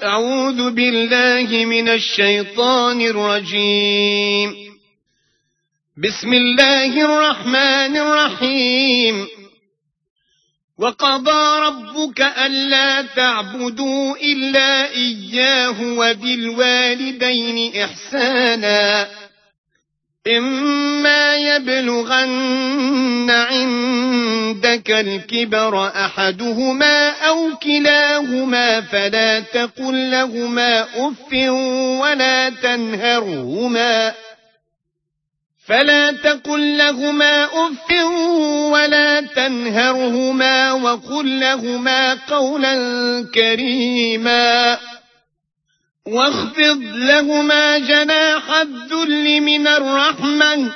أعوذ بالله من الشيطان الرجيم. بسم الله الرحمن الرحيم. وقضى ربك ألا تعبدوا إلا إياه وبالوالدين إحسانا إما يبلغن عندك الكبر أحدهما أو كلاهما فلا تقل لهما أف ولا تنهرهما وقل لهما قولا كريما واخفض لهما جناح الذل من الرحمة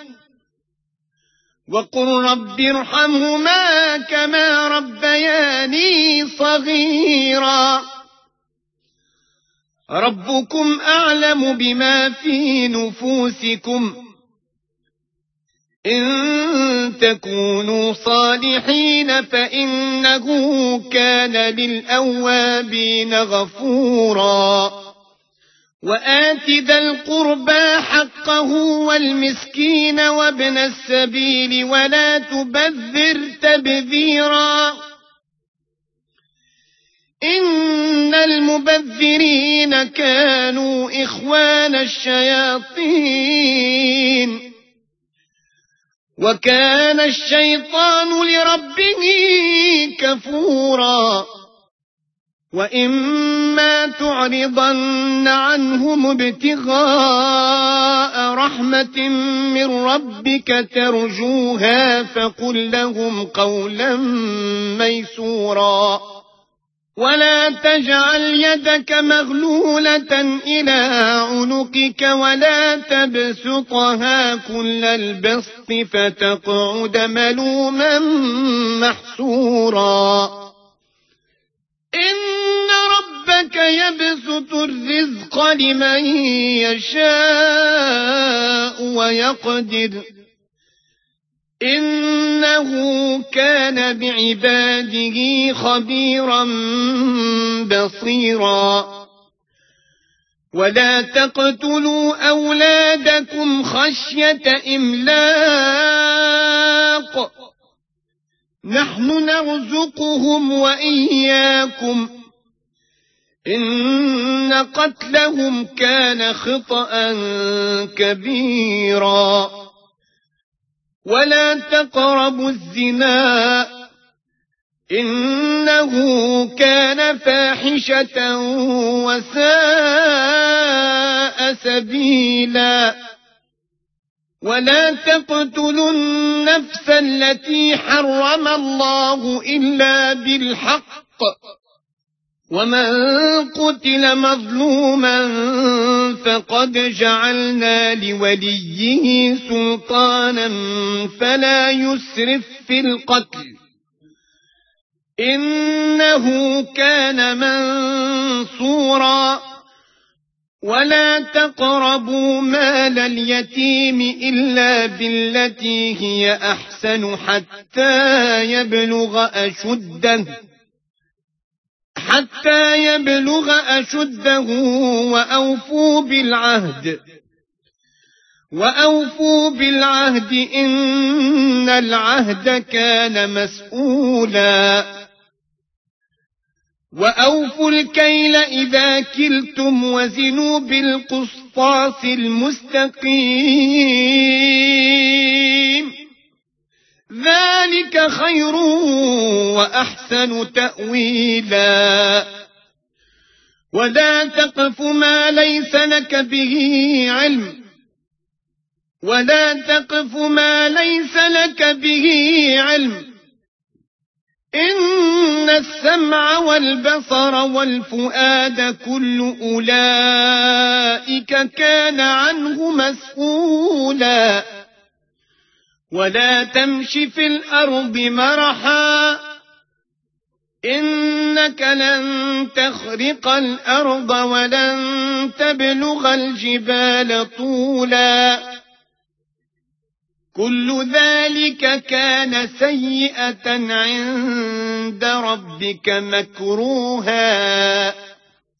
وقل رب ارحمهما كما ربياني صغيرا. ربكم أعلم بما في نفوسكم إن تكونوا صالحين فإنه كان للأوابين غفورا. وآت ذا القربى حقه والمسكين وابن السبيل ولا تبذر تبذيرا إن المبذرين كانوا إخوان الشياطين وكان الشيطان لربه كفورا. وإما تعرضن عنهم ابتغاء رحمة من ربك ترجوها فقل لهم قولا ميسورا. ولا تجعل يدك مغلولة إلى عنقك ولا تبسطها كل البسط فتقعد ملوما محسورا. إن ربك يبسط الرزق لمن يشاء ويقدر إنه كان بعباده خبيرا بصيرا. ولا تقتلوا أولادكم خشية إملاق نحن نرزقهم وإياكم إن قتلهم كان خطأ كبيرا. ولا تقربوا الزنا إنه كان فاحشة وساء سبيلا. ولا تقتلوا النفس التي حرم الله إلا بالحق ومن قتل مظلوما فقد جعلنا لوليه سلطانا فلا يسرف في القتل إنه كان منصورا. ولا تقربوا مال اليتيم إلا بالتي هي أحسن حتى يبلغ أشده وأوفوا بالعهد إن العهد كان مسؤولا. وأوفوا الكيل إذا كلتم وزنوا بالقسطاس المستقيم ذلك خير وأحسن تأويلا. ولا تقف ما ليس لك به علم إن السمع والبصر والفؤاد كل أولئك كان عنه مسؤولا. ولا تمش في الأرض مرحا إنك لن تخرق الأرض ولن تبلغ الجبال طولا كل ذلك كان سيئة عند ربك مكروها